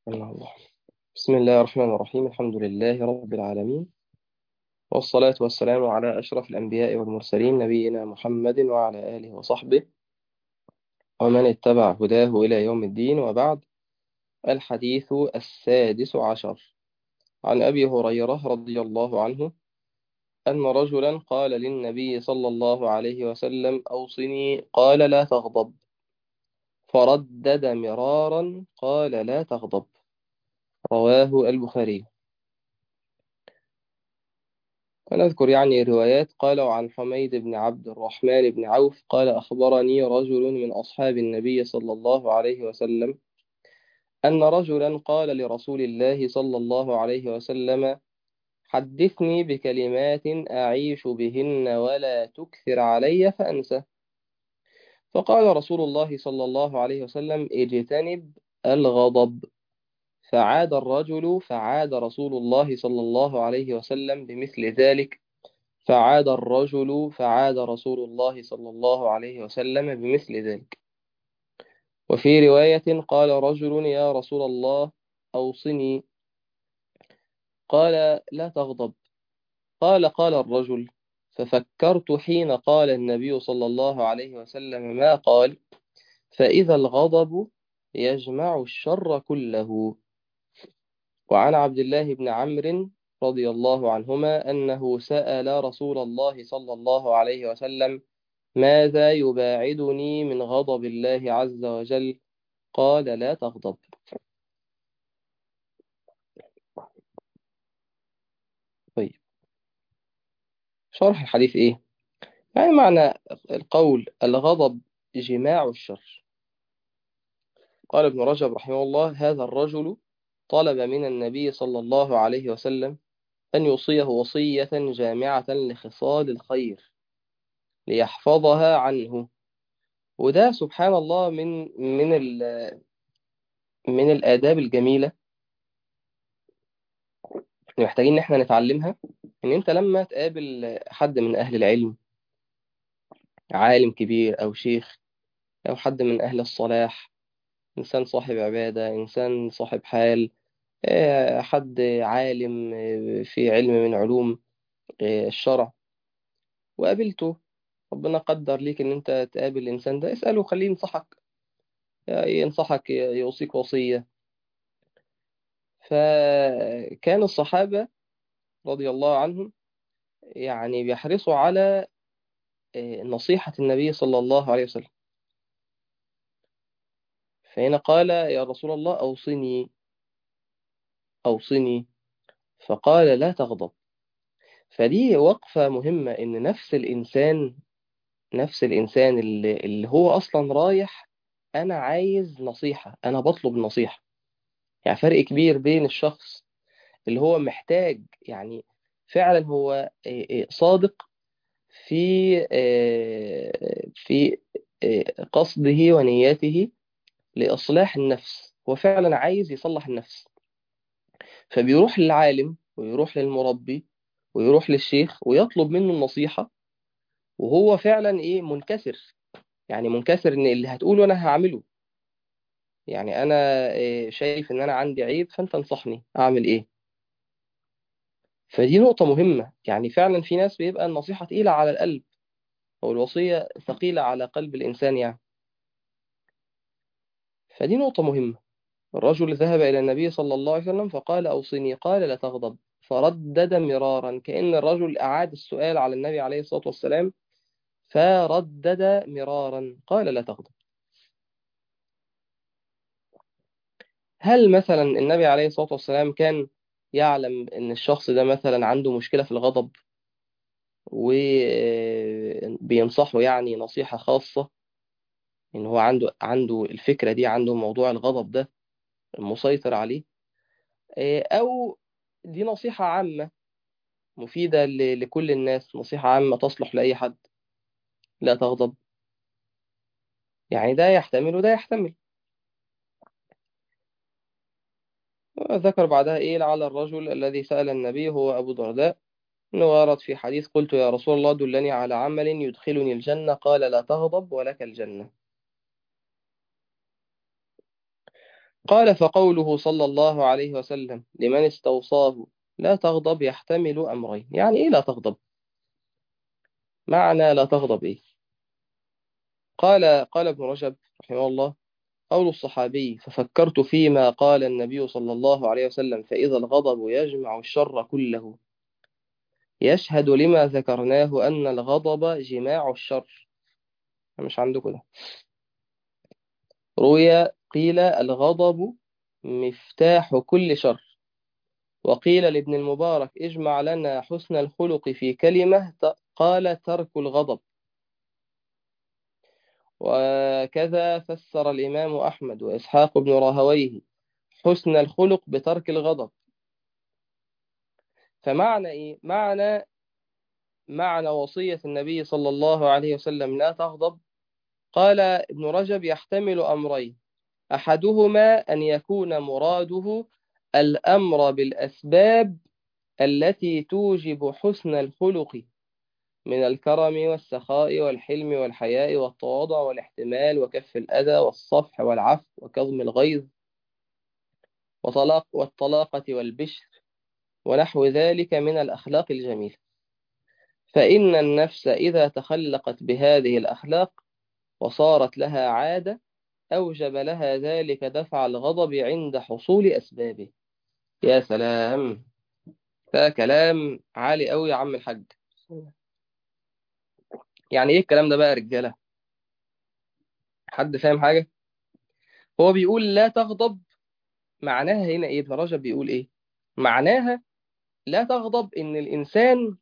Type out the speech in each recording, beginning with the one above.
الله. بسم الله الرحمن الرحيم، الحمد لله رب العالمين، والصلاة والسلام على أشرف الأنبياء والمرسلين، نبينا محمد وعلى آله وصحبه ومن اتبع هداه إلى يوم الدين، وبعد. الحديث السادس عشر، عن أبي هريرة رضي الله عنه أن رجلا قال للنبي صلى الله عليه وسلم: أوصني. قال: لا تغضب. فردد مرارا قال: لا تغضب. رواه البخاري. ونذكر يعني روايات. قال: وعن حميد بن عبد الرحمن بن عوف قال: أخبرني رجل من أصحاب النبي صلى الله عليه وسلم أن رجلا قال لرسول الله صلى الله عليه وسلم: حدثني بكلمات أعيش بهن ولا تكثر علي فأنسى. فقال رسول الله صلى الله عليه وسلم: اجتنب الغضب. فعاد رسول الله صلى الله عليه وسلم بمثل ذلك. فعاد رسول الله صلى الله عليه وسلم بمثل ذلك. وفي رواية: قال رجل: يا رسول الله، أوصني. قال: لا تغضب. قال الرجل: ففكرت حين قال النبي صلى الله عليه وسلم ما قال، فإذا الغضب يجمع الشر كله. وعن عبد الله بن عمرو رضي الله عنهما أنه سأل رسول الله صلى الله عليه وسلم: ماذا يباعدني من غضب الله عز وجل؟ قال: لا تغضب. طيب، شرح الحديث إيه؟ يعني معنى القول: الغضب جماع الشر. قال ابن رجب رحمه الله: هذا الرجل طلب من النبي صلى الله عليه وسلم أن يوصيه وصية جامعة لخصال الخير ليحفظها عنه. وده سبحان الله من الآداب الجميلة اللي محتاجين إن احنا نتعلمها. إن أنت لما تقابل حد من أهل العلم، عالم كبير أو شيخ أو حد من أهل الصلاح، إنسان صاحب عبادة، إنسان صاحب حال، حد عالم في علم من علوم الشرع، وقابلته، ربنا قدر ليك إن أنت تقابل الإنسان ده، اسأله، خليه ينصحك، ينصحك، يوصيك وصية. فكان الصحابة رضي الله عنهم يعني بيحرصوا على نصيحة النبي صلى الله عليه وسلم. فهنا قال: يا رسول الله، أوصني. أوصني. فقال: لا تغضب. فدي وقفة مهمة، إن نفس الإنسان اللي هو أصلا رايح، أنا عايز نصيحة، أنا بطلب النصيحة. يعني فرق كبير بين الشخص اللي هو محتاج، يعني فعلا هو صادق في قصده ونيته لإصلاح النفس، هو فعلا عايز يصلح النفس، فبيروح للعالم ويروح للمربي ويروح للشيخ ويطلب منه النصيحة، وهو فعلا منكسر. يعني منكسر ان اللي هتقوله انا هعمله. يعني انا شايف ان انا عندي عيب، فانت انصحني اعمل ايه. فدي نقطة مهمة. يعني فعلا في ناس بيبقى النصيحة تقيلة على القلب، او الوصية ثقيلة على قلب الانسان يعني. فدي نقطة مهمة. الرجل ذهب إلى النبي صلى الله عليه وسلم فقال: أوصني. قال: لا تغضب. فردد مرارا، كأن الرجل أعاد السؤال على النبي عليه الصلاة والسلام، فردد مرارا قال: لا تغضب. هل مثلا النبي عليه الصلاة والسلام كان يعلم أن الشخص ده مثلا عنده مشكلة في الغضب وبينصحه يعني نصيحة خاصة، إن هو عنده الفكرة دي، عنده موضوع الغضب ده مسيطر عليه، أو دي نصيحة عامة مفيدة لكل الناس، نصيحة عامة تصلح لأي حد: لا تغضب؟ يعني ده يحتمل وده يحتمل. ذكر بعدها لعل الرجل الذي سأل النبي هو أبو درداء، إنه ورد في حديث: قلت يا رسول الله دلني على عمل يدخلني الجنة، قال: لا تغضب ولك الجنة. قال فقوله صلى الله عليه وسلم لمن استوصاه لا تغضب يحتمل أمرين. يعني إيه لا تغضب؟ معنى لا تغضب إيه؟ قال ابن رجب رحمه الله: قول الصحابي ففكرت فيما قال النبي صلى الله عليه وسلم فإذا الغضب يجمع الشر كله يشهد لما ذكرناه أن الغضب جماع الشر. مش عندكم ده؟ قيل الغضب مفتاح كل شر. وقيل لابن المبارك اجمع لنا حسن الخلق في كلمة، قال ترك الغضب. وكذا فسر الإمام أحمد وإسحاق بن راهويه حسن الخلق بترك الغضب. فمعنى إيه؟ معنى وصية النبي صلى الله عليه وسلم لا تغضب، قال ابن رجب يحتمل أمرين: أحدهما أن يكون مراده الأمر بالأسباب التي توجب حسن الخلق من الكرم والسخاء والحلم والحياء والتواضع والاحتمال وكف الأذى والصفح والعفو وكظم الغيظ والطلاقة والبشر ونحو ذلك من الأخلاق الجميلة. فإن النفس إذا تخلقت بهذه الأخلاق وصارت لها عادة أوجب لها ذلك دفع الغضب عند حصول أسبابه. يا سلام، ده كلام عالي قوي يا عم الحاج. يعني ايه الكلام ده بقى يا رجالة؟ حد فاهم حاجة؟ هو بيقول لا تغضب، معناها هنا ايه؟ ابن رجب بيقول ايه معناها؟ لا تغضب ان الانسان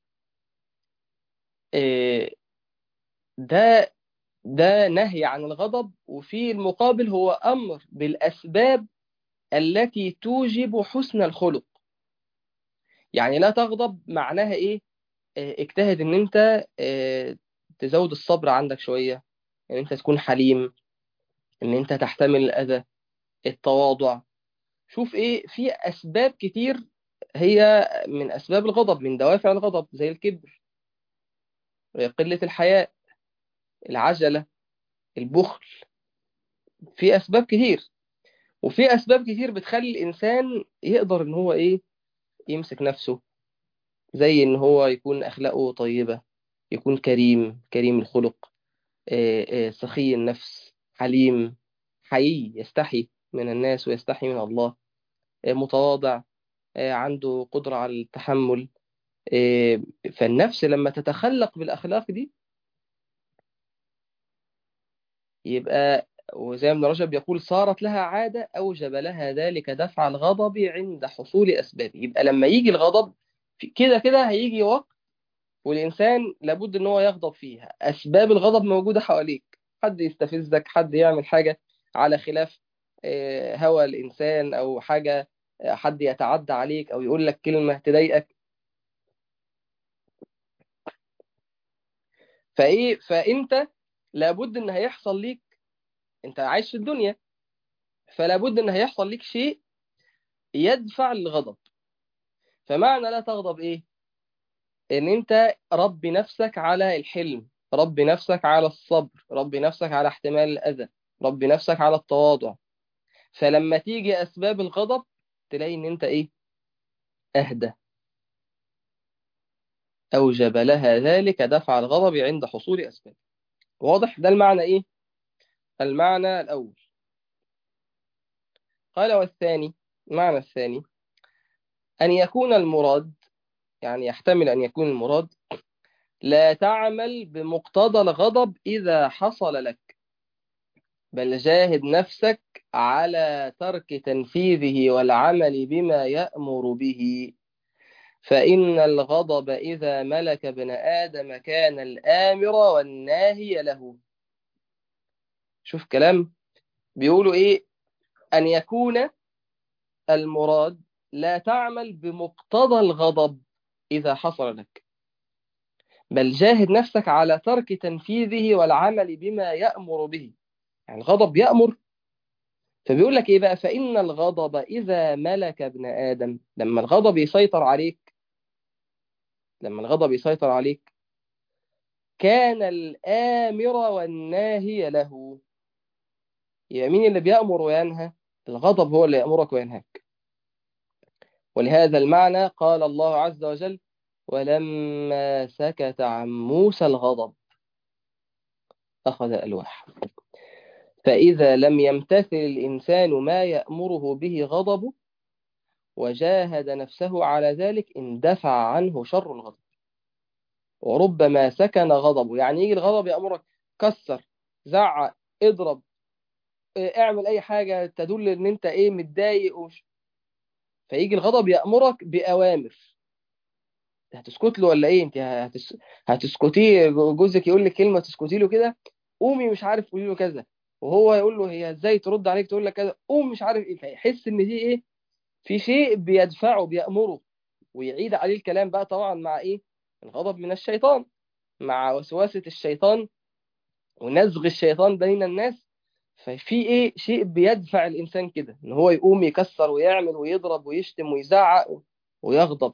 آه، ده نهي عن الغضب، وفي المقابل هو امر بالاسباب التي توجب حسن الخلق. يعني لا تغضب معناها ايه؟ اجتهد ان انت تزود الصبر عندك شوية، ان انت تكون حليم، ان انت تحتمل الاذى، التواضع. شوف ايه، في اسباب كتير هي من اسباب الغضب، من دوافع الغضب، زي الكبر، قلة الحياء، العجلة، البخل. في اسباب كتير، وفي اسباب كتير بتخلي الانسان يقدر ان هو ايه، يمسك نفسه، زي ان هو يكون اخلاقه طيبة، يكون كريم الخلق، سخي النفس، حليم، حيي، يستحي من الناس ويستحي من الله، متواضع، عنده قدرة على التحمل. إيه، فالنفس لما تتخلق بالأخلاق دي يبقى، وزي ما ابن رجب يقول صارت لها عادة أوجب لها ذلك دفع الغضب عند حصول أسبابه. يبقى لما يجي الغضب كده كده هيجي وقت والإنسان لابد إن هو يغضب فيها. أسباب الغضب موجودة حواليك، حد يستفزك، حد يعمل حاجة على خلاف هوى الإنسان، أو حاجة حد يتعدى عليك أو يقول لك كلمة تضايقك. فأنت لابد إن هيحصل ليك، أنت عايش في الدنيا، فلا بد ان هيحصل لك شيء يدفع الغضب. فمعنى لا تغضب ايه؟ ان انت ربي نفسك على الحلم، ربي نفسك على الصبر، ربي نفسك على احتمال الاذى، ربي نفسك على التواضع. فلما تيجي اسباب الغضب تلاقي ان انت ايه، اهدى، اوجب لها ذلك دفع الغضب عند حصول اسباب. واضح ده المعنى ايه؟ المعنى الاول. قال والثاني، المعنى الثاني ان يكون المراد، يعني يحتمل ان يكون المراد لا تعمل بمقتضى الغضب إذا حصل لك، بل جاهد نفسك على ترك تنفيذه والعمل بما يأمر به. فإن الغضب إذا ملك ابن آدم كان الآمر والناهي له. شوف كلام بيقولوا إيه؟ أن يكون المراد لا تعمل بمقتضى الغضب إذا حصل لك، بل جاهد نفسك على ترك تنفيذه والعمل بما يأمر به. يعني الغضب يأمر. فبيقول لك ايه بقى؟ فإن الغضب إذا ملك ابن آدم، لما الغضب يسيطر عليك، لما الغضب يسيطر عليك كان الآمر والناهي له. يبقى مين اللي بيأمر وينهى؟ الغضب هو اللي يأمرك وينهاك. ولهذا المعنى قال الله عز وجل: ولما سكت عن موسى الغضب أخذ ألواح. فإذا لم يمتثل الإنسان ما يأمره به غضبه وجاهد نفسه على ذلك اندفع عنه شر الغضب. وربما سكن غضبه، يعني يجي الغضب يأمرك كسر، زعق، اضرب، اعمل أي حاجة تدل إن أنت إيه متضايق فيجي الغضب يأمرك بأوامر. هتسكت له ولا إيه؟ أنت هتسكتيه؟ جوزك يقول لك كلمة تسكتي له كده، قومي مش عارف قولي له كذا، وهو يقول له هي ازاي ترد عليك تقول لك كذا، قوم مش عارف ايه، فيحس ان دي ايه، في شيء بيدفعه بيأمره، ويعيد عليه الكلام بقى طبعا مع ايه، الغضب من الشيطان، مع وسوسة الشيطان ونزغ الشيطان بين الناس. ففي ايه شيء بيدفع الانسان كده ان هو يقوم يكسر ويعمل ويضرب ويشتم ويزعق ويغضب.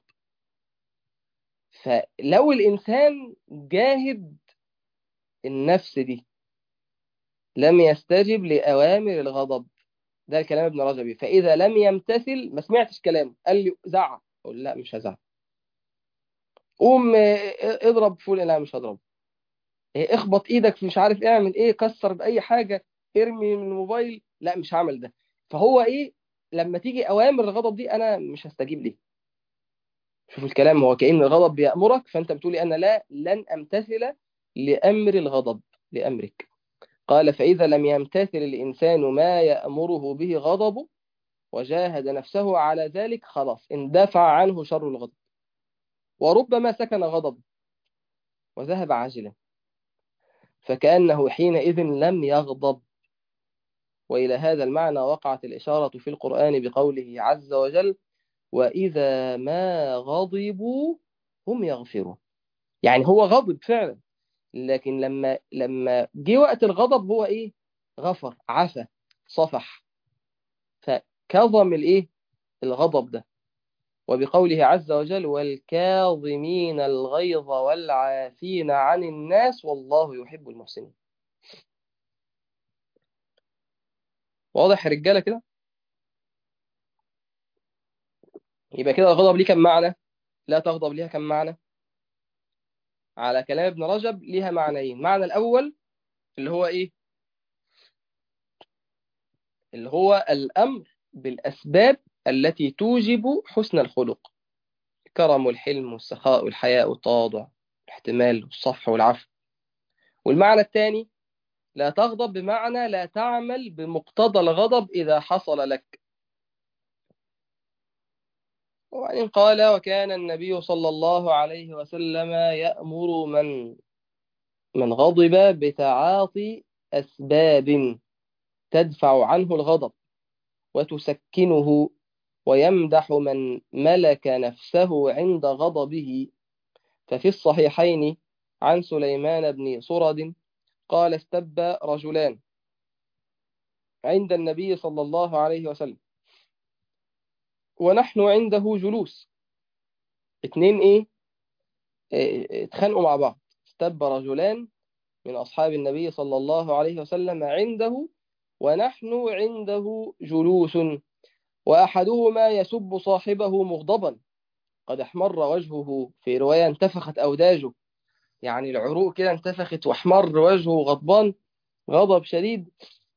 فلو الانسان جاهد النفس دي لم يستجب لأوامر الغضب. ده الكلام ابن رجبي. فإذا لم يمتثل، ما سمعتش كلامه، قال لي زعق، أقول لا مش هزعق. قوم اضرب فول، لا مش هضرب. اخبط ايدك في مش عارف اعمل ايه، كسر بأي حاجة، ارمي من الموبايل، لا مش هعمل ده. فهو ايه، لما تيجي أوامر الغضب دي أنا مش هستجيب ليه. شوف الكلام، هو كأن الغضب بيأمرك، فأنت بتقولي أنا لا لن أمتثل لأمر الغضب، لأمرك. قال: فإذا لم يمتثل الإنسان ما يأمره به غضبه وجاهد نفسه على ذلك خلاص اندفع عنه شر الغضب. وربما سكن غضبه وذهب عاجلا فكأنه حينئذ لم يغضب. وإلى هذا المعنى وقعت الإشارة في القرآن بقوله عز وجل: وإذا ما غضبوا هم يغفرون. يعني هو غضب فعلا، لكن لما جه وقت الغضب هو إيه، غفر، عفى، صفح، فكظم الإيه، الغضب ده. وبقوله عز وجل: والكاظمين الغيظ والعافين عن الناس والله يحب المحسنين. واضح يا رجاله كده؟ يبقى كده الغضب ليه كم معنى؟ لا تغضب ليها كم معنى؟ على كلام ابن رجب ليها معنيين. معنى الأول اللي هو إيه؟ اللي هو الأمر بالأسباب التي توجب حسن الخلق، الكرم والحلم والسخاء والحياء والتواضع، الاحتمال والصفح والعفو. والمعنى الثاني لا تغضب بمعنى لا تعمل بمقتضى الغضب إذا حصل لك. وبعدين قال: وكان النبي صلى الله عليه وسلم يأمر من غضب بتعاطي أسباب تدفع عنه الغضب وتسكنه، ويمدح من ملك نفسه عند غضبه. ففي الصحيحين عن سليمان بن صرد قال: استب رجلان عند النبي صلى الله عليه وسلم ونحن عنده جلوس. اتنين ايه، اتخانقوا مع بعض. استب رجلان من أصحاب النبي صلى الله عليه وسلم عنده ونحن عنده جلوس، وأحدهما يسب صاحبه مغضبا قد احمر وجهه، في رواية انتفخت أوداجه، يعني العروق كده انتفخت واحمر وجهه غضبان غضب شديد.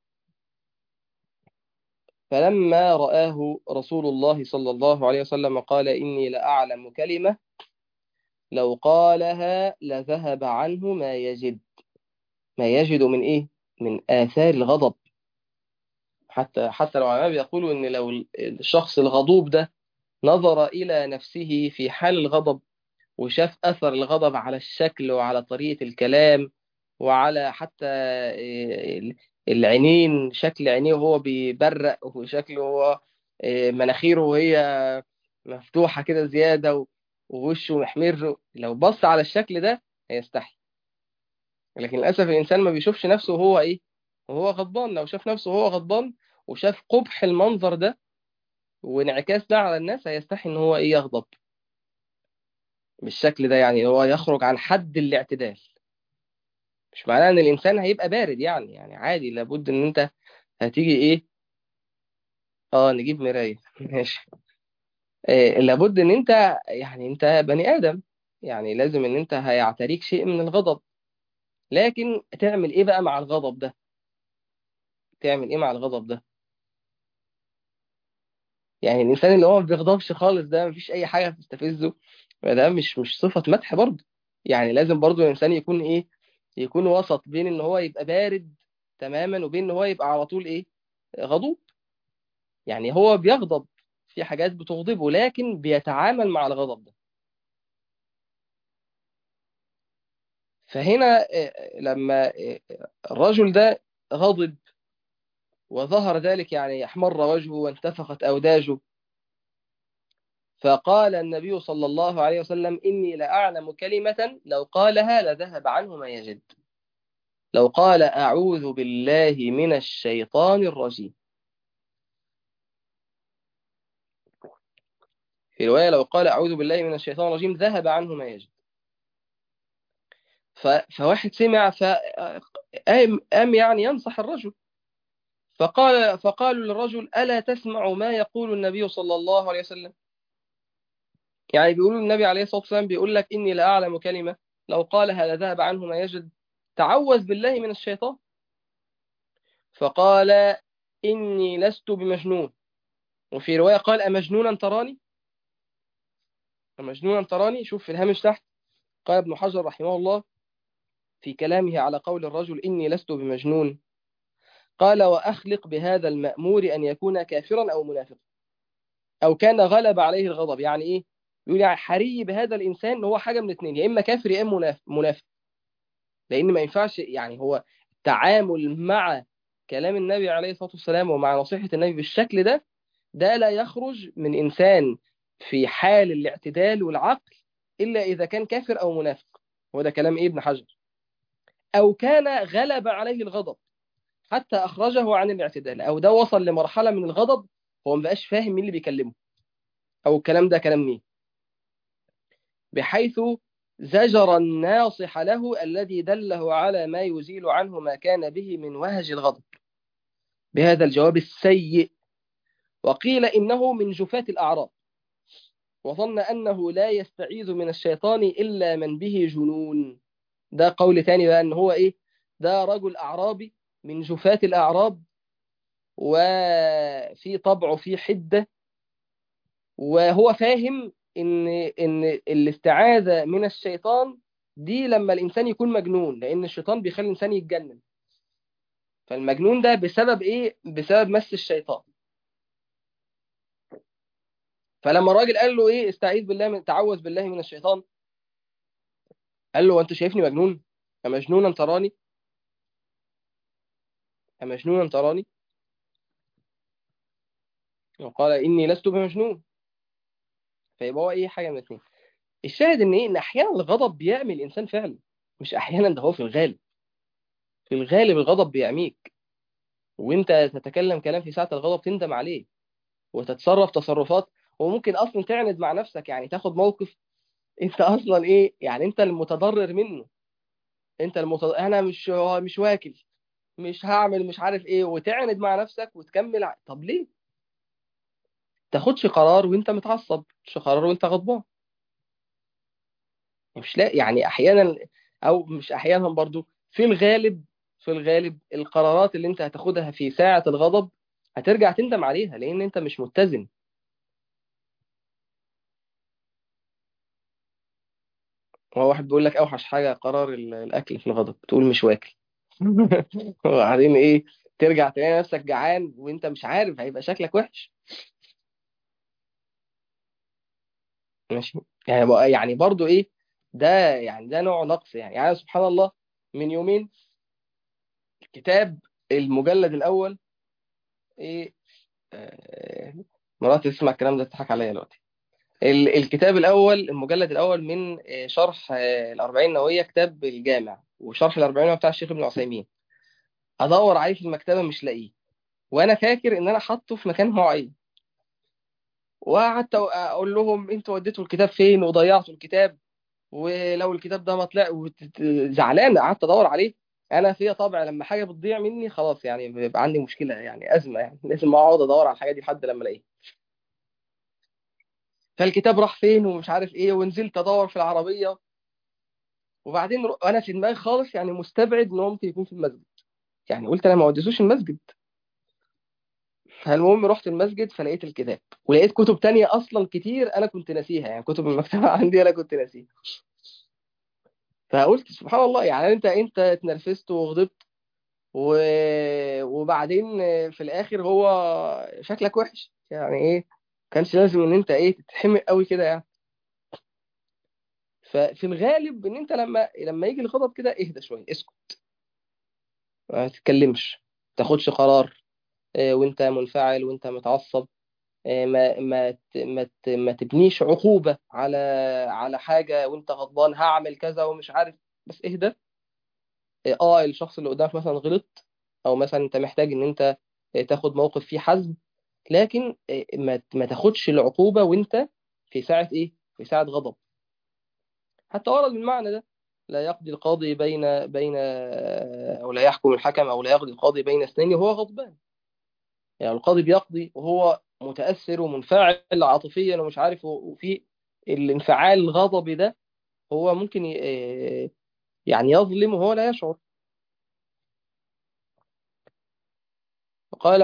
فلما رآه رسول الله صلى الله عليه وسلم قال: إني لأعلم كلمة لو قالها لذهب عنه ما يجد. ما يجد من إيه؟ من آثار الغضب. حتى لو العلماء بيقولوا إن لو الشخص الغضوب ده نظر إلى نفسه في حال الغضب وشاف أثر الغضب على الشكل وعلى طريقة الكلام وعلى حتى العينين، شكل عينيه وهو بيبرق وشكله هو مناخيره وهي مفتوحة كده زيادة ووشه محمر، لو بص على الشكل ده هيستحي. لكن للأسف الإنسان ما بيشوفش نفسه وهو إيه، وهو غضبان. لو شاف نفسه وهو غضبان وشاف قبح المنظر ده وانعكاس ده على الناس هيستحي إن هو إيه، يغضب بالشكل ده. يعني هو يخرج عن حد الاعتدال. مش معناه ان الانسان هيبقى بارد، يعني عادي، لابد ان انت هتيجي ايه، اه نجيب مراية ماشي. لابد ان انت، يعني انت بني ادم، يعني لازم ان انت هيعتريك شيء من الغضب، لكن تعمل ايه بقى مع الغضب ده؟ تعمل ايه مع الغضب ده؟ يعني الانسان اللي هو ما بيغضبش خالص ده مفيش اي حاجه بتستفزه، ده مش صفه مدح برضه. يعني لازم برضه الانسان يكون ايه، يكون وسط بين ان هو يبقى بارد تماما وبين ان هو يبقى على طول ايه، غضوب. يعني هو بيغضب، في حاجات بتغضبه لكن بيتعامل مع الغضب ده. فهنا لما الرجل ده غضب وظهر ذلك، يعني احمر وجهه وانتفخت أوداجه، فقال النبي صلى الله عليه وسلم: إني لأعلم كلمة لو قالها لذهب عنه ما يجد. لو قال: أعوذ بالله من الشيطان الرجيم. في رواية: لو قال: أعوذ بالله من الشيطان الرجيم ذهب عنه ما يجد. فواحد سمع قام يعني ينصح الرجل، فقالوا للرجل: ألا تسمع ما يقول النبي صلى الله عليه وسلم؟ يعني بيقولوا النبي عليه الصلاة والسلام بيقول لك: إني لأعلم كلمة لو قالها لذهب عنه ما يجد، تعوذ بالله من الشيطان. فقال: إني لست بمجنون. وفي رواية قال: أمجنونا تراني؟ أمجنونا تراني. شوف في الهامش تحت، قال ابن حجر رحمه الله في كلامه على قول الرجل: إني لست بمجنون، قال: وأخلق بهذا المأمور أن يكون كافرا أو منافقا، أو كان غلب عليه الغضب. يعني إيه؟ يقول يعني حري بهذا الإنسان إن هو حاجة من الاثنين: يا إما كافر يا إما منافق. لأن ما ينفعش، يعني هو التعامل مع كلام النبي عليه الصلاة والسلام ومع نصيحة النبي بالشكل ده، ده لا يخرج من إنسان في حال الاعتدال والعقل إلا إذا كان كافر أو منافق. هو ده كلام إيه ابن حجر. أو كان غلب عليه الغضب حتى أخرجه عن الاعتدال، أو ده وصل لمرحلة من الغضب هو ما بقاش فاهم مين اللي بيكلمه، أو الكلام ده كلام مين، بحيث زجر الناصح له الذي دله على ما يزيل عنه ما كان به من وهج الغضب بهذا الجواب السيء. وقيل إنه من جفاة الأعراب، وظن أنه لا يستعيذ من الشيطان إلا من به جنون. ده قول تاني بقى، إن هو إيه، ده رجل أعرابي من جفاة الأعراب، وفي طبعه في حدة، وهو فاهم إن الاستعاذة من الشيطان دي لما الإنسان يكون مجنون، لأن الشيطان بيخلي الإنسان يتجنن. فالمجنون ده بسبب إيه؟ بسبب مس الشيطان. فلما الراجل قال له إيه، استعيذ بالله من، تعوذ بالله من الشيطان، قال له: وأنت شايفني مجنون؟ أمجنونا تراني؟ أمجنونا تراني؟ وقال: إني لست بمجنون. فيبقى هو إيه، حاجة من الاثنين. الشاهد إن إيه، إن أحيانا الغضب بيعمي الإنسان فعلا، مش أحيانا، ده هو في الغالب. في الغالب الغضب بيعميك، وأنت تتكلم كلام في ساعة الغضب تندم عليه، وتتصرف تصرفات، وممكن أصلا تعند مع نفسك، يعني تاخد موقف أنت أصلا إيه، يعني أنت المتضرر منه. أنا مش واكل، مش هعمل، مش عارف إيه، وتعند مع نفسك وتكمل طب ليه؟ تاخدش قرار وأنت متعصب، تاخدش قرار وأنت غضبان. مش لا يعني احيانا، او مش احيانا برضو، في الغالب، في الغالب القرارات اللي انت هتاخدها في ساعة الغضب هترجع تندم عليها، لان انت مش متزن. هو واحد بيقول لك اوحش حاجة قرار الاكل في الغضب، تقول مش واكل وبعدين ايه، ترجع تلاقي نفسك جعان وانت مش عارف، هيبقى شكلك وحش. ماشي. يعني برضو ايه، ده يعني ده نوع نقص. يعني سبحان الله، من يومين كتاب المجلد الاول ايه، آه، مراتي تسمع الكلام ده تضحك عليا دلوقتي. الكتاب الأول، المجلد الأول من شرح الأربعين النووية، كتاب الجامع وشرح الأربعين النووية بتاع الشيخ ابن عثيمين. أدور عليه في المكتبة مش لاقيه، وأنا فاكر إن أنا حاطه في مكان معين، وقعدت أقول لهم: أنتوا وديتوا الكتاب فين وضيعتوا الكتاب، ولو الكتاب ده ما طلع زعلان. قعدت أدور عليه انا فيا طبع لما حاجه بتضيع مني خلاص يعني بيبقى عندي مشكله، يعني ازمه، يعني لازم اقعد ادور على الحاجه دي لحد لما الاقيها. فالكتاب راح فين ومش عارف ايه، ونزلت ادور في العربيه، وبعدين انا في دماغي خالص يعني مستبعد ان هو ممكن يكون في المسجد. يعني قلت انا ما وديتوش المسجد. فالمهم رحت المسجد فلقيت الكتاب، ولقيت كتب تانية اصلا كتير انا كنت ناسيها، يعني كتب المكتبه عندي انا كنت ناسيها. فقلت سبحان الله، يعني انت اتنرفزت وغضبت و... وبعدين في الاخر هو شكلك وحش، يعني ايه، كانش لازم ان انت ايه تتحمق قوي كده يعني. ففي الغالب ان انت لما يجي الغضب كده اهدى شويه، اسكت، ما تتكلمش، ما تاخدش قرار وانت منفعل وانت متعصب. ما تبنيش عقوبه على حاجه وانت غضبان، هعمل كذا ومش عارف. بس اهدى. الشخص اللي قدامك مثلا غلط، او مثلا انت محتاج ان انت تاخد موقف فيه حزم، لكن ما تاخدش العقوبة وانت في ساعة ايه، في ساعة غضب. حتى ورد بالمعنى ده: لا يقضي القاضي بين او لا يحكم الحكم، او لا يقضي القاضي بين اثنين وهو غضبان. يعني القاضي بيقضي وهو متأثر ومنفعل عاطفيا ومش عارف، وفي الانفعال الغضبي ده هو ممكن يعني يظلم وهو لا يشعر. قال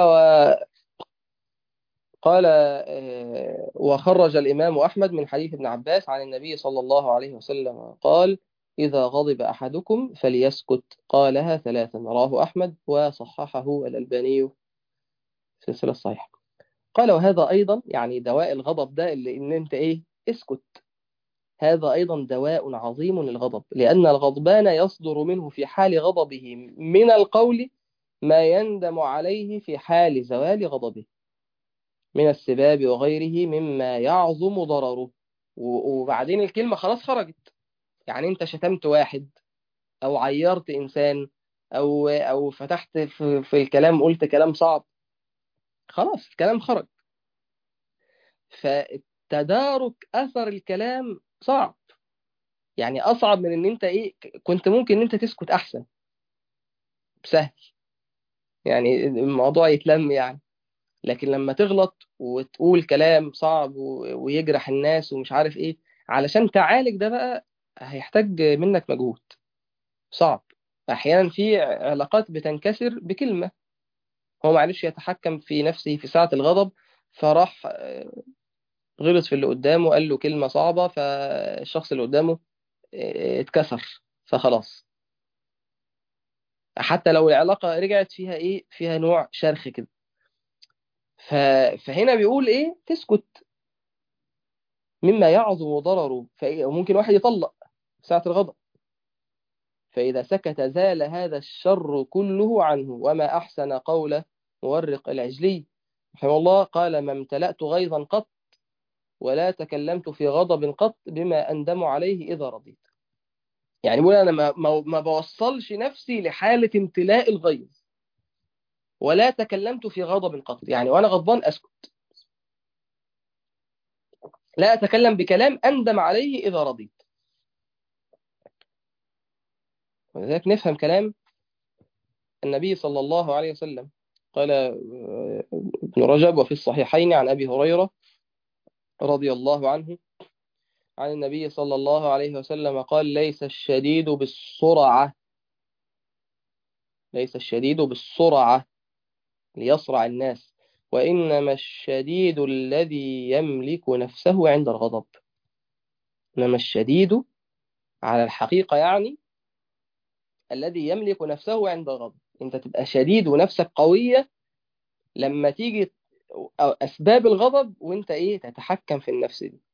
قال وخرج الإمام أحمد من حديث ابن عباس عن النبي صلى الله عليه وسلم قال: إذا غضب أحدكم فليسكت. قالها ثلاثا. رواه أحمد وصححه الألباني في السلسلة الصحيحة. قال: وهذا أيضا يعني دواء الغضب ده، اللي إن أنت إيه، اسكت. هذا أيضا دواء عظيم للغضب، لأن الغضبان يصدر منه في حال غضبه من القول ما يندم عليه في حال زوال غضبه، من السباب وغيره مما يعظم ضرره. وبعدين الكلمة خلاص خرجت. يعني انت شتمت واحد، او عيرت انسان، او فتحت في الكلام قلت كلام صعب، خلاص الكلام خرج. فتدارك اثر الكلام صعب، يعني اصعب من ان انت ايه، كنت ممكن ان انت تسكت احسن، سهل، يعني الموضوع يتلم يعني. لكن لما تغلط وتقول كلام صعب ويجرح الناس ومش عارف ايه، علشان تعالج ده بقى هيحتاج منك مجهود صعب. احيانا في علاقات بتنكسر بكلمة، هو معرفش يتحكم في نفسه في ساعة الغضب، فراح غلط في اللي قدامه، قال له كلمة صعبة، فالشخص اللي قدامه اتكسر، فخلاص. حتى لو العلاقة رجعت فيها ايه، فيها نوع شرخ كده. ف... فهنا بيقول ايه، تسكت مما يعظم ضرره. وممكن واحد يطلق ساعة الغضب، فإذا سكت زال هذا الشر كله عنه. وما أحسن قول مورق العجلي رحمه الله قال: ما امتلأت غيظا قط، ولا تكلمت في غضب قط، بما أندم عليه إذا رضيت. يعني بقول أنا ما بوصلش نفسي لحالة امتلاء الغيظ، ولا تكلمت في غضب قط، يعني وأنا غضبان أسكت، لا أتكلم بكلام أندم عليه إذا رضيت. ولذلك نفهم كلام النبي صلى الله عليه وسلم. قال ابن رجب: وفي الصحيحين عن أبي هريرة رضي الله عنه عن النبي صلى الله عليه وسلم قال: ليس الشديد بالسرعة، ليس الشديد بالسرعة ليصرع الناس، وإنما الشديد الذي يملك نفسه عند الغضب. إنما الشديد على الحقيقة يعني الذي يملك نفسه عند الغضب. أنت تبقى شديد ونفسك قوية لما تيجي أسباب الغضب، وأنت إيه، تتحكم في النفس دي.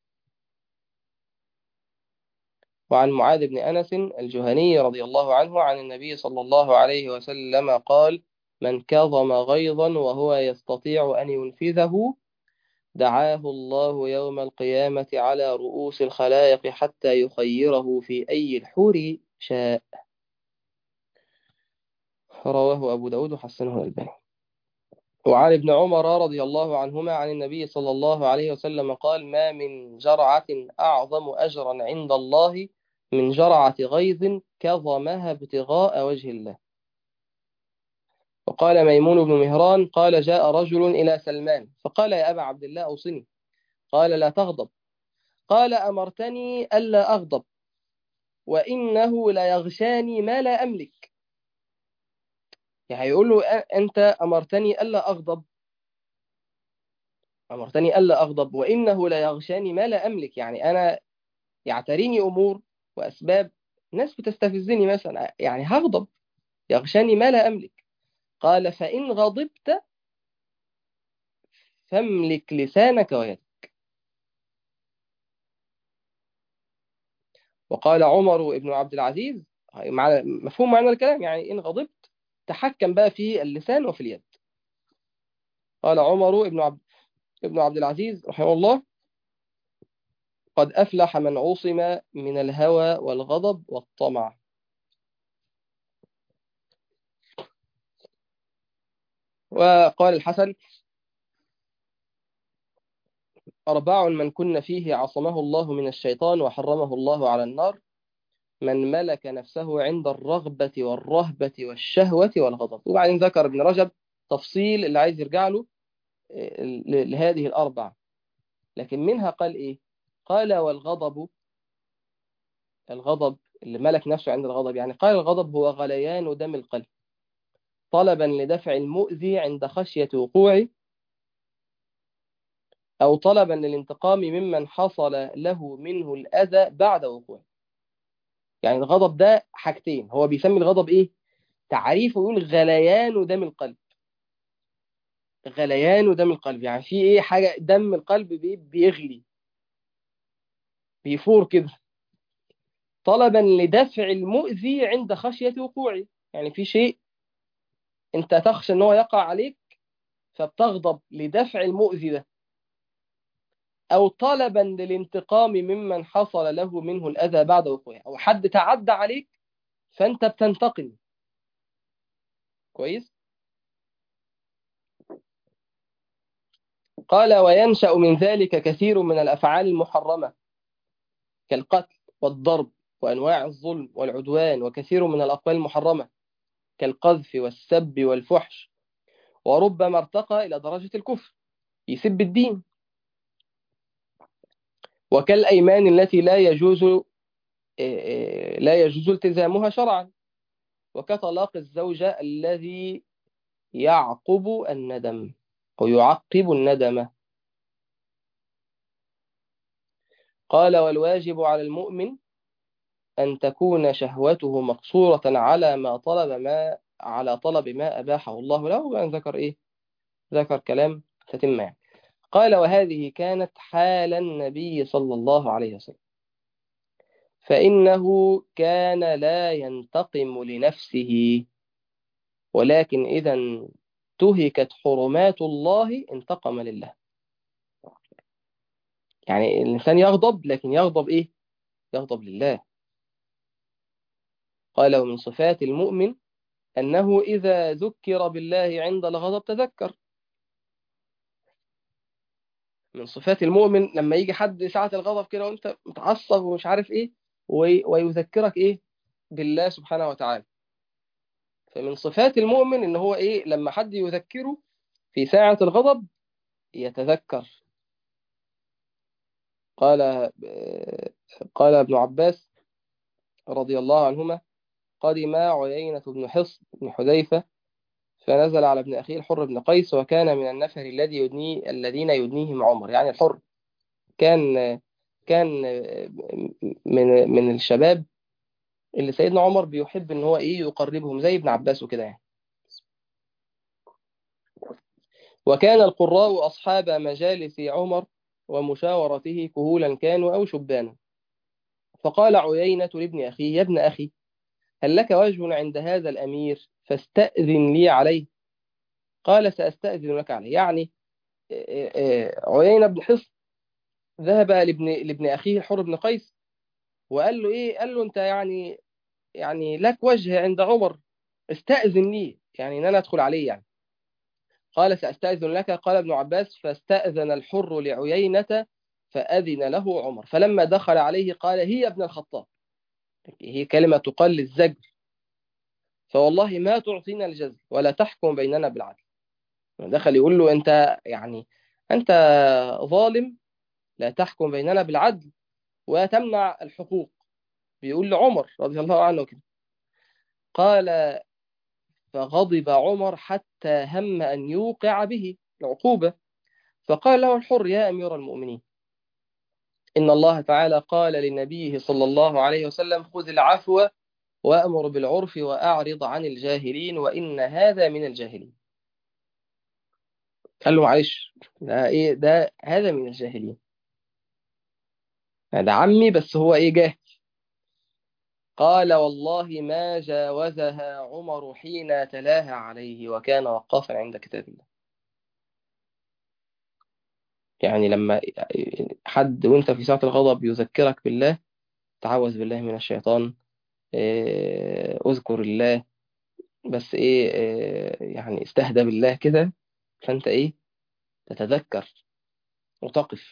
وعن معاذ بن أنس الجهني رضي الله عنه عن النبي صلى الله عليه وسلم قال: من كظم غيظا وهو يستطيع أن ينفذه دعاه الله يوم القيامة على رؤوس الخلائق حتى يخيره في أي الحور شاء. رواه أبو داود وحسنه الألباني. وعن ابن عمر رضي الله عنهما عن النبي صلى الله عليه وسلم قال: ما من جرعة أعظم أجرا عند الله من جرعة غيظ كظمها ابتغاء وجه الله. وقال ميمون بن مهران قال جاء رجل إلى سلمان فقال يا أبا عبد الله أوصني. قال لا تغضب. قال أمرتني ألا أغضب وإنه ليغشاني ما لا أملك. يعني يقول له أنت أمرتني ألا أغضب، أمرتني ألا أغضب وإنه ليغشاني ما لا أملك، يعني أنا يعتريني أمور وأسباب، ناس بتستفزني مثلا، يعني هغضب، يغشاني ما لا أملك. قال فإن غضبت فاملك لسانك ويدك. وقال عمر بن عبد العزيز مع مفهوم معنى الكلام، يعني إن غضبت تحكم بقى في اللسان وفي اليد. قال عمر ابن عبد العزيز رحمه الله قد أفلح من عصم من الهوى والغضب والطمع. وقال الحسن أربع من كن فيه عصمه الله من الشيطان وحرمه الله على النار: من ملك نفسه عند الرغبة والرهبة والشهوة والغضب. وبعدين ذكر ابن رجب تفصيل اللي عايز يرجع له لهذه الأربع، لكن منها قال إيه؟ قال والغضب، الغضب اللي ملك نفسه عند الغضب، يعني قال الغضب هو غليان دم القلب طلبا لدفع المؤذي عند خشية وقوعه، أو طلبا للانتقام ممن حصل له منه الأذى بعد وقوعه. يعني الغضب ده حاجتين، هو بيسمي الغضب إيه؟ تعريفه يقول غليان دم القلب. غليان دم القلب يعني في إيه؟ حاجة دم القلب بيغلي، بيفور كده. طلبا لدفع المؤذي عند خشية وقوعه، يعني في شيء أنت تخشى أنه يقع عليك فبتغضب لدفع المؤذي ده، أو طلبا للانتقام ممن حصل له منه الأذى بعد وقوعه، أو حد تعدى عليك فأنت بتنتقم. كويس. قال وينشأ من ذلك كثير من الأفعال المحرمة كالقتل والضرب وأنواع الظلم والعدوان، وكثير من الأقوال المحرمة كالقذف والسب والفحش، وربما ارتقى إلى درجة الكفر، يسب الدين، وكالأيمان التي لا يجوز التزامها شرعا، وكطلاق الزوجة الذي يعقب الندم أو يعقب الندم. قال والواجب على المؤمن أن تكون شهوته مقصورة على طلب ما أباحه الله له. وأن ذكر إيه؟ ذكر كلام تتم يعني. قال وهذه كانت حال النبي صلى الله عليه وسلم، فإنه كان لا ينتقم لنفسه، ولكن إذا انتهكت حرمات الله انتقم لله. يعني الإنسان يغضب، لكن يغضب إيه؟ يغضب لله. قال ومن صفات المؤمن أنه إذا ذكر بالله عند الغضب تذكر. من صفات المؤمن لما يجي حد ساعة الغضب كده وانت متعصب ومش عارف ايه ويذكرك ايه؟ بالله سبحانه وتعالى. فمن صفات المؤمن ان هو ايه؟ لما حد يذكره في ساعة الغضب يتذكر. قال قال ابن عباس رضي الله عنهما قدم عيينة بن حصن بن حذيفة فنزل على ابن أخيه الحر بن قيس، وكان من النفر الذين يدنيهم عمر. يعني الحر كان من الشباب اللي سيدنا عمر بيحب ان هو ايه؟ يقربهم زي ابن عباس وكده يعني. وكان القراء اصحاب مجالس عمر ومشاورته كهولا كانوا او شبانا. فقال عيينة لابن اخيه يا ابن اخي هل لك وجه عند هذا الامير فاستأذن لي عليه؟ قال سأستأذن لك عليه. يعني عيينة بن حصن ذهب لابن اخيه الحر بن قيس وقال له ايه؟ قال له انت يعني لك وجه عند عمر، استأذن لي، يعني ان انا ادخل عليه يعني. قال سأستأذن لك. قال ابن عباس فاستأذن الحر لعيينة فأذن له عمر، فلما دخل عليه قال هي ابن الخطاب. هي كلمة تقال للزجر. فوالله ما تعطينا الجزل ولا تحكم بيننا بالعدل. دخل يقول له أنت يعني أنت ظالم، لا تحكم بيننا بالعدل وتمنع الحقوق. بيقول لعمر رضي الله عنه كده. قال فغضب عمر حتى هم أن يوقع به العقوبة. فقال له الحر يا أمير المؤمنين، إن الله تعالى قال لنبيه صلى الله عليه وسلم خذ العفو وأمر بالعرف وأعرض عن الجاهلين وإن هذا من الجاهلين. قال له معلش، ده إيه ده؟ هذا من الجاهلين. ده عمي بس هو إيه جاهل. قال والله ما جاوزها عمر حين تلاها عليه وكان وقافا عند كتاب الله. يعني لما حد وانت في ساعة الغضب يذكرك بالله، تعوذ بالله من الشيطان، اذكر الله، بس ايه، يعني استهدى بالله كده، فانت ايه تتذكر وتقف.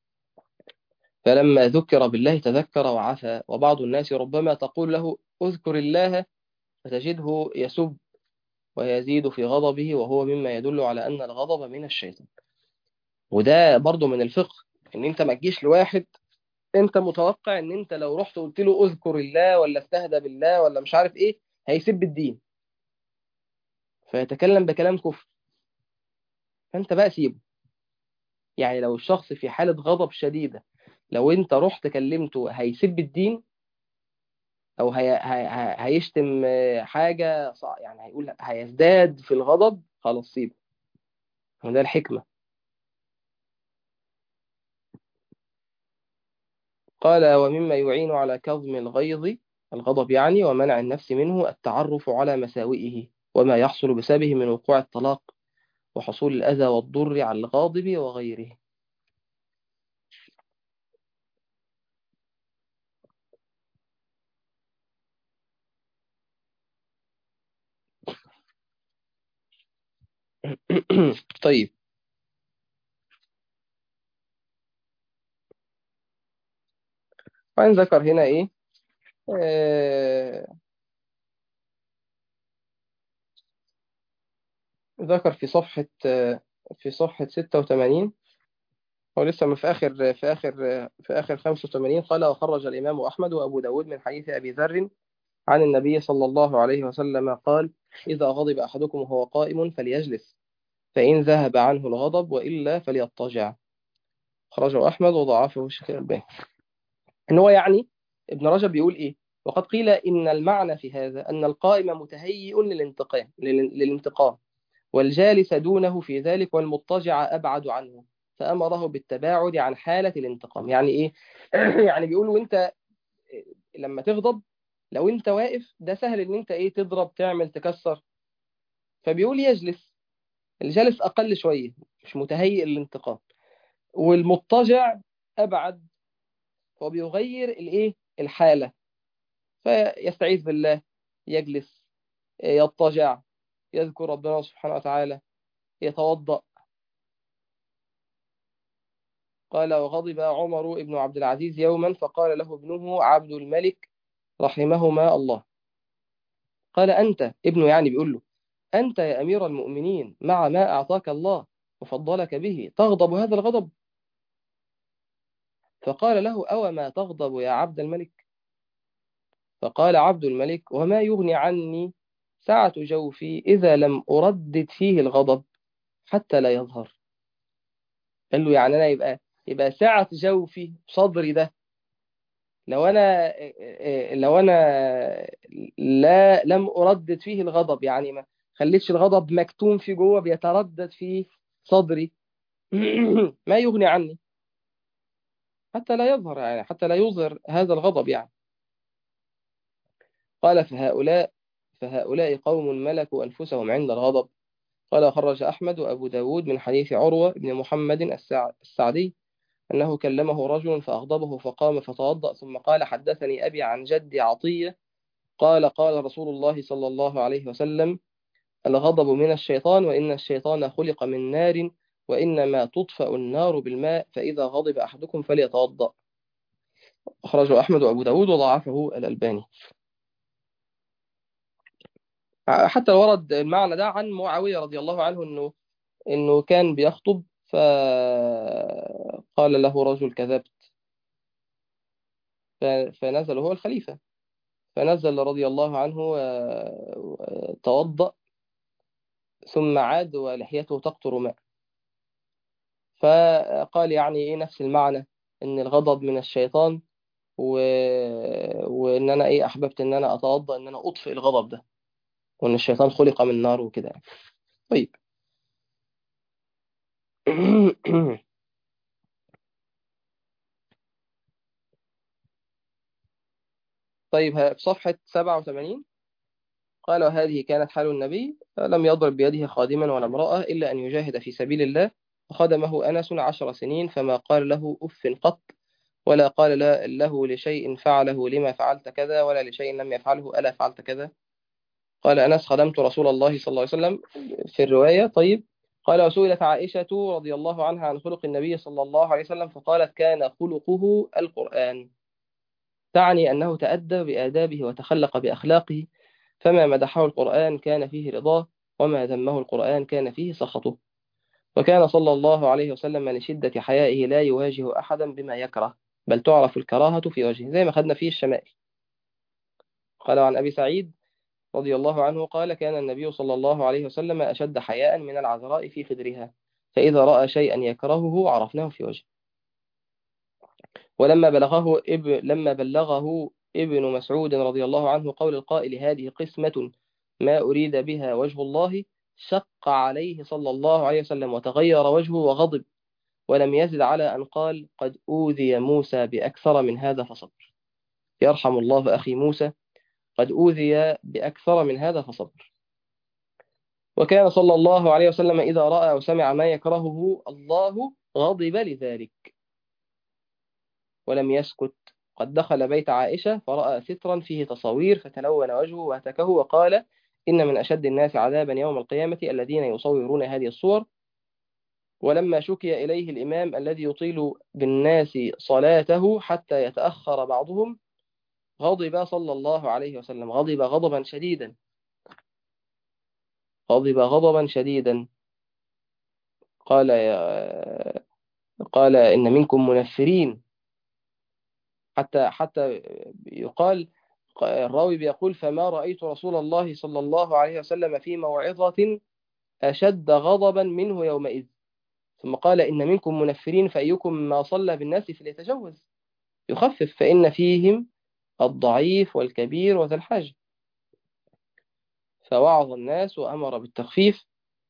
فلما ذكر بالله تذكر وعفى. وبعض الناس ربما تقول له اذكر الله فتجده يسب ويزيد في غضبه، وهو مما يدل على أن الغضب من الشيطان. وده برضو من الفقه، ان انت ما تجيش لواحد انت متوقع ان انت لو رحت قلت له اذكر الله ولا استهدى بالله ولا مش عارف ايه هيسب الدين فيتكلم بكلام كفر. فانت بقى سيبه. يعني لو الشخص في حالة غضب شديدة، لو انت رحت كلمته هيسب الدين او هيشتم حاجة يعني هيقول هيزداد في الغضب، خلاص سيبه. وده الحكمة. قال ومما يعين على كظم الغيظ، الغضب يعني، ومنع النفس منه التعرف على مساوئه وما يحصل بسببه من وقوع الطلاق وحصول الأذى والضر على الغاضب وغيره. طيب، وين ذكر هنا إيه؟ آه ذكر في صفحة في صفحة 86. هو لسه في آخر في آخر 85. قال وخرج الإمام أحمد وأبو داود من حديث أبي ذر عن النبي صلى الله عليه وسلم قال إذا غضب أحدكم وهو قائم فليجلس، فإن ذهب عنه الغضب وإلا فليضطجع. خرجه أحمد وضعفه الشيخ الألباني. إن هو يعني ابن رجب بيقول إيه؟ وقد قيل إن المعنى في هذا أن القائم متهيئ للانتقام والجالس دونه في ذلك والمضطجع أبعد عنه، فأمره بالتباعد عن حالة الانتقام. يعني إيه؟ يعني بيقولوا أنت لما تغضب، لو أنت واقف ده سهل إن أنت إيه تضرب تعمل تكسر. فبيقول يجلس. الجالس أقل شوية، مش متهيئ للانتقام. والمضطجع أبعد، هو بيغير الإيه الحالة. فيستعيذ بالله، يجلس، يضطجع، يذكر ربنا سبحانه وتعالى، يتوضأ. قال وغضب عمر بن عبد العزيز يوما فقال له ابنه عبد الملك رحمهما الله، قال أنت ابنه يعني بيقول له أنت يا أمير المؤمنين مع ما أعطاك الله وفضلك به تغضب هذا الغضب؟ فقال له أو ما تغضب يا عبد الملك؟ فقال عبد الملك وما يغني عني سعة جوفي إذا لم أردد فيه الغضب حتى لا يظهر. قال له يعني أنا يبقى سعة جوفي صدري ده، لو أنا لا لم أردد فيه الغضب، يعني ما خليتش الغضب مكتوم في جوه بيتردد في صدري. ما يغني عني حتى لا يظهر، يعني حتى لا يظهر هذا الغضب يعني. قال فهؤلاء قوم ملكوا أنفسهم عند الغضب. قال خرج أحمد وأبو داود من حديث عروة بن محمد السعدي أنه كلمه رجل فأغضبه فقام فتوضأ ثم قال حدثني أبي عن جدي عطية قال قال رسول الله صلى الله عليه وسلم الغضب من الشيطان وإن الشيطان خلق من نار وإنما تطفأ النار بالماء فإذا غضب أحدكم فليتوضأ. أخرجه أحمد وأبو داود وضعفه الألباني. حتى ورد المعنى ده عن معاوية رضي الله عنه، إنه كان بيخطب فقال له رجل كذبت، فنزل هو الخليفة، فنزل رضي الله عنه توضأ ثم عاد ولحيته تقطر ماء. فقال يعني إيه نفس المعنى، إن الغضب من الشيطان، و... وإن أنا إيه أحببت إن أنا أتوضأ إن أنا أطفئ الغضب ده، وإن الشيطان خلق من نار وكده يعني. طيب. طيب، في صفحة 87 قال: وهذه كانت حال النبي، لم يضرب بيده خادما ولا امرأة إلا أن يجاهد في سبيل الله، فخدمه أنس 10 سنين فما قال له أف قط، ولا قال له لشيء فعله لما فعلت كذا، ولا لشيء لم يفعله ألا فعلت كذا. قال أنس: خدمت رسول الله صلى الله عليه وسلم. في الرواية. طيب. قال: وسئلت عائشة رضي الله عنها عن خلق النبي صلى الله عليه وسلم فقالت: كان خلقه القرآن، تعني أنه تأدى بآدابه وتخلق بأخلاقه، فما مدحه القرآن كان فيه رضاه، وما ذمه القرآن كان فيه سخطه. وكان صلى الله عليه وسلم لشدة حيائه لا يواجه أحدا بما يكره، بل تعرف الكراهة في وجهه، زي ما خدنا فيه الشمائل. قال عن أبي سعيد رضي الله عنه قال: كان النبي صلى الله عليه وسلم أشد حياء من العذراء في خدرها، فإذا رأى شيئا يكرهه عرفناه في وجهه. لما بلغه ابن مسعود رضي الله عنه قول القائل: هذه قسمة ما أريد بها وجه الله، شق عليه صلى الله عليه وسلم وتغير وجهه وغضب، ولم يزد على أن قال: قد أوذي موسى بأكثر من هذا فصبر. يرحم الله أخي موسى، قد أوذي بأكثر من هذا فصبر. وكان صلى الله عليه وسلم إذا رأى أو سمع ما يكرهه الله غضب لذلك ولم يسكت. قد دخل بيت عائشة فرأى سترا فيه تصاوير فتلون وجهه وهتكه وقال: إن من أشد الناس عذابا يوم القيامة الذين يصورون هذه الصور. ولما شكي إليه الإمام الذي يطيل بالناس صلاته حتى يتأخر بعضهم غضب صلى الله عليه وسلم، غضب غضبا شديدا، غضب غضبا شديدا. قال قال: إن منكم منفرين. حتى يقال، الراوي بيقول: فما رأيت رسول الله صلى الله عليه وسلم في موعظة أشد غضبا منه يومئذ. ثم قال: إن منكم منفرين، فأيكم ما صلى بالناس فليتجوز يخفف، فإن فيهم الضعيف والكبير وذا الحاجة. فوعظ الناس وأمر بالتخفيف.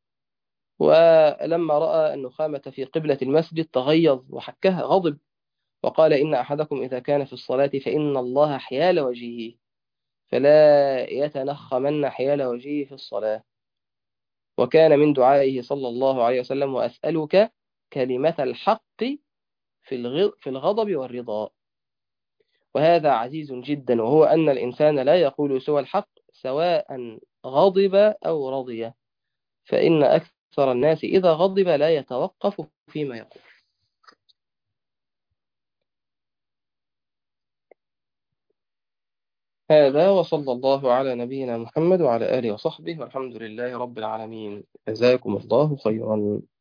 ولما رأى النخامة في قبلة المسجد تغيظ وحكها غضب، وقال: إن أحدكم إذا كان في الصلاة فإن الله حيال وجهه، فلا يتنخمن حيال وجهه في الصلاة. وكان من دعائه صلى الله عليه وسلم: وأسألك كلمة الحق في الغضب والرضا. وهذا عزيز جدا، وهو أن الإنسان لا يقول سوى الحق سواء غضب أو رضي، فإن أكثر الناس إذا غضب لا يتوقف فيما يقول. هذا وصلى الله على نبينا محمد وعلى آله وصحبه، والحمد لله رب العالمين. جزاكم الله خيرا.